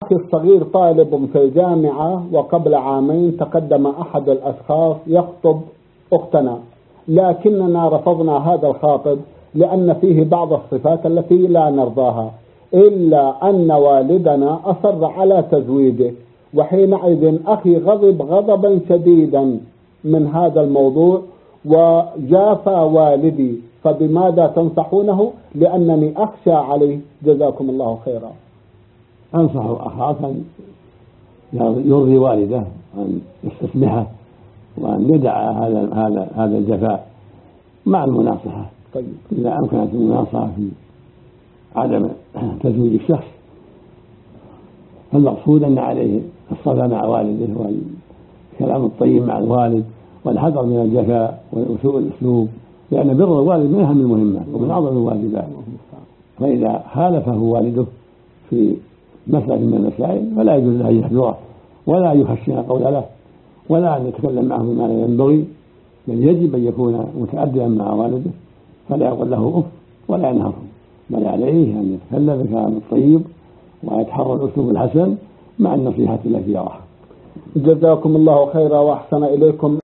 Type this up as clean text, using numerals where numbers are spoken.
أخي الصغير طالب في الجامعة، وقبل عامين تقدم أحد الأشخاص يخطب أختنا، لكننا رفضنا هذا الخاطب لأن فيه بعض الصفات التي لا نرضاها، إلا أن والدنا أصر على تزويجه. وحينئذ أخي غضب غضبا شديدا من هذا الموضوع وجافى والدي، فبماذا تنصحونه؟ لأنني أخشى عليه، جزاكم الله خيرا. أنصح أخاك أن يرضي والده، أن يستسمحه، وأن يدع هذا الجفاء مع المناصحة. طيب. إذا أمكنت المناصحة في عدم تزويج الشخص، فالمقصود أن عليه الصلاة مع والده والكلام الطيب مع الوالد والحذر من الجفاء وسوء الأسلوب، لأن بر الوالد من أهم المهمات ومن أعظم الواجبات. فإذا خالفه والده في مسألة من المسائل فلا يجوز له أن يحذره ولا يحسن القول له ولا أن يتكلم معه بما لا ينبغي، بل يجب أن يكون متأدبا مع والده، فلا يقول له أف ولا ينهره، بل عليه أن يتكلم بالكلام الطيب ويتحرى الأسلوب الحسن مع النصيحة التي يراها. جزاكم الله خيرا وأحسن إليكم.